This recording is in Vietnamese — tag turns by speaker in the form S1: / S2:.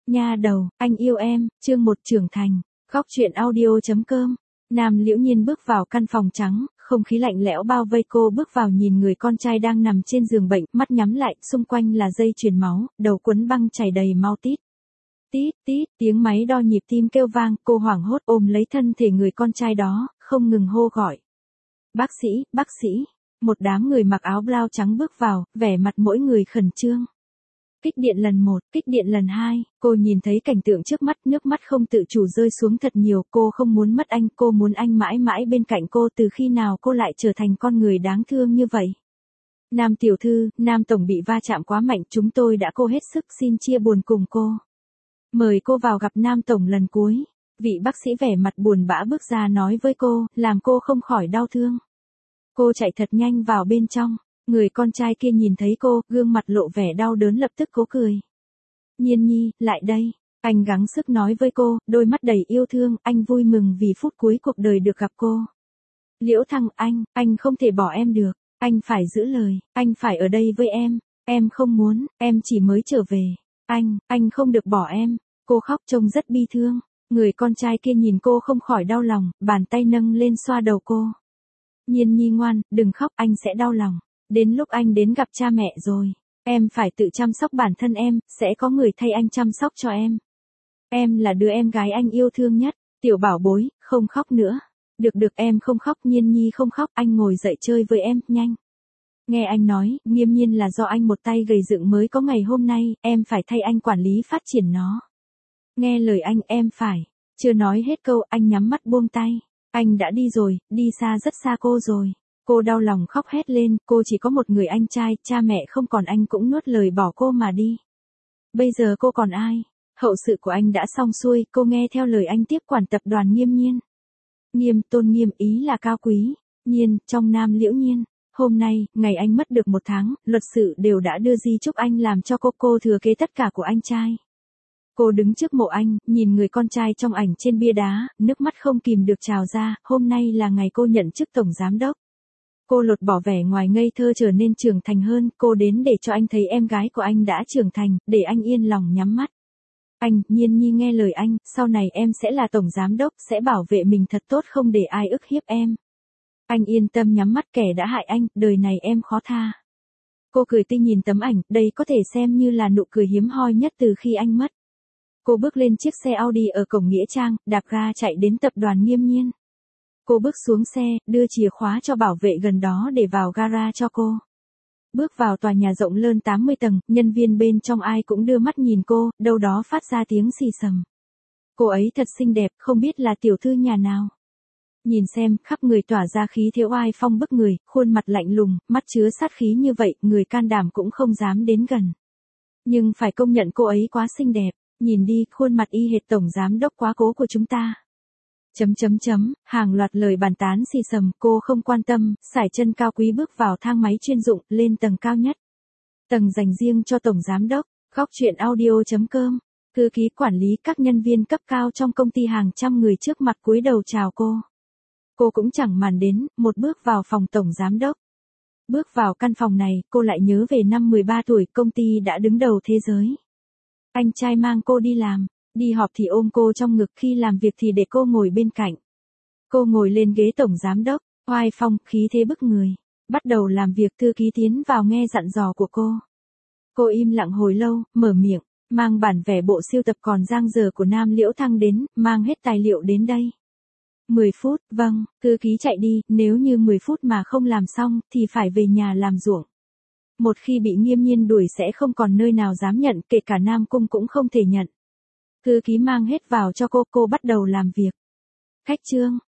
S1: Nha đầu, anh yêu em, chương 1 trưởng thành. Góc truyện audio.com. Nam Liễu Nhiên bước vào căn phòng trắng, không khí lạnh lẽo bao vây cô, bước vào nhìn người con trai đang nằm trên giường bệnh, mắt nhắm lại, xung quanh là dây chuyền máu, đầu quấn băng chảy đầy máu tít. Tít tít, tiếng máy đo nhịp tim kêu vang, cô hoảng hốt ôm lấy thân thể người con trai đó, không ngừng hô gọi. Bác sĩ, bác sĩ. Một đám người mặc áo blau trắng bước vào, vẻ mặt mỗi người khẩn trương. Kích điện lần 1, kích điện lần 2, cô nhìn thấy cảnh tượng trước mắt, nước mắt không tự chủ rơi xuống thật nhiều, cô không muốn mất anh, cô muốn anh mãi mãi bên cạnh cô, từ khi nào cô lại trở thành con người đáng thương như vậy. Nam tiểu thư, Nam tổng bị va chạm quá mạnh, chúng tôi đã cố hết sức, xin chia buồn cùng cô. Mời cô vào gặp Nam tổng lần cuối. Vị bác sĩ vẻ mặt buồn bã bước ra nói với cô, làm cô không khỏi đau thương. Cô chạy thật nhanh vào bên trong. Người con trai kia nhìn thấy cô, gương mặt lộ vẻ đau đớn, lập tức cố cười. Nhiên nhi, lại đây. Anh gắng sức nói với cô, đôi mắt đầy yêu thương, anh vui mừng vì phút cuối cuộc đời được gặp cô. Liễu Thăng, anh không thể bỏ em được. Anh phải giữ lời, anh phải ở đây với em không muốn, em chỉ mới trở về. Anh không được bỏ em. Cô khóc trông rất bi thương. Người con trai kia nhìn cô không khỏi đau lòng, bàn tay nâng lên xoa đầu cô. Nhiên nhi ngoan, đừng khóc, anh sẽ đau lòng. Đến lúc anh đến gặp cha mẹ rồi, em phải tự chăm sóc bản thân em, sẽ có người thay anh chăm sóc cho em. Em là đứa em gái anh yêu thương nhất, tiểu bảo bối, không khóc nữa. Được em không khóc, Nhiên nhi không khóc, anh ngồi dậy chơi với em, nhanh. Nghe anh nói, nghiêm nhiên là do anh một tay gầy dựng mới có ngày hôm nay, em phải thay anh quản lý phát triển nó. Nghe lời anh, em phải. Chưa nói hết câu, anh nhắm mắt buông tay. Anh đã đi rồi, đi xa rất xa cô rồi. Cô đau lòng khóc hét lên, cô chỉ có một người anh trai, cha mẹ không còn, anh cũng nuốt lời bỏ cô mà đi. Bây giờ cô còn ai? Hậu sự của anh đã xong xuôi, cô nghe theo lời anh tiếp quản tập đoàn Nghiêm Nhiên. Nghiêm, tôn nghiêm ý là cao quý. Nhiên, trong Nam Liễu Nhiên. Hôm nay, ngày anh mất được 1 tháng, luật sư đều đã đưa di chúc anh làm cho cô thừa kế tất cả của anh trai. Cô đứng trước mộ anh, nhìn người con trai trong ảnh trên bia đá, nước mắt không kìm được trào ra, hôm nay là ngày cô nhận chức tổng giám đốc. Cô lột bỏ vẻ ngoài ngây thơ trở nên trưởng thành hơn, cô đến để cho anh thấy em gái của anh đã trưởng thành, để anh yên lòng nhắm mắt. Anh, Nhiên nhi nghe lời anh, sau này em sẽ là tổng giám đốc, sẽ bảo vệ mình thật tốt, không để ai ức hiếp em. Anh yên tâm nhắm mắt, kẻ đã hại anh, đời này em khó tha. Cô cười tươi nhìn tấm ảnh, đây có thể xem như là nụ cười hiếm hoi nhất từ khi anh mất. Cô bước lên chiếc xe Audi ở cổng Nghĩa Trang, đạp ga chạy đến tập đoàn Nghiêm Nhiên. Cô bước xuống xe, đưa chìa khóa cho bảo vệ gần đó để vào gara cho cô. Bước vào tòa nhà rộng lớn 80 tầng, nhân viên bên trong ai cũng đưa mắt nhìn cô, đâu đó phát ra tiếng xì xầm. Cô ấy thật xinh đẹp, không biết là tiểu thư nhà nào. Nhìn xem, khắp người tỏa ra khí thế oai phong bức người, khuôn mặt lạnh lùng, mắt chứa sát khí như vậy, người can đảm cũng không dám đến gần. Nhưng phải công nhận cô ấy quá xinh đẹp, nhìn đi, khuôn mặt y hệt tổng giám đốc quá cố của chúng ta. Hàng loạt lời bàn tán xì xầm, cô không quan tâm, sải chân cao quý bước vào thang máy chuyên dụng, lên tầng cao nhất. Tầng dành riêng cho tổng giám đốc. Góc truyện audio.com. Thư ký quản lý, các nhân viên cấp cao trong công ty, hàng trăm người trước mặt cúi đầu chào cô. Cô cũng chẳng màn đến, một bước vào phòng tổng giám đốc. Bước vào căn phòng này, cô lại nhớ về năm 13 tuổi, công ty đã đứng đầu thế giới. Anh trai mang cô đi làm. Đi họp thì ôm cô trong ngực, khi làm việc thì để cô ngồi bên cạnh. Cô ngồi lên ghế tổng giám đốc, oai phong, khí thế bức người. Bắt đầu làm việc, thư ký tiến vào nghe dặn dò của cô. Cô im lặng hồi lâu, mở miệng, mang bản vẽ bộ siêu tập còn dang dở của Nam Liễu Thăng đến, mang hết tài liệu đến đây. 10 phút, vâng, thư ký chạy đi, nếu như 10 phút mà không làm xong, thì phải về nhà làm ruộng. Một khi bị Nghiêm Nhiên đuổi sẽ không còn nơi nào dám nhận, kể cả Nam Cung cũng không thể nhận. Thư ký mang hết vào cho cô bắt đầu làm việc. Khách trương,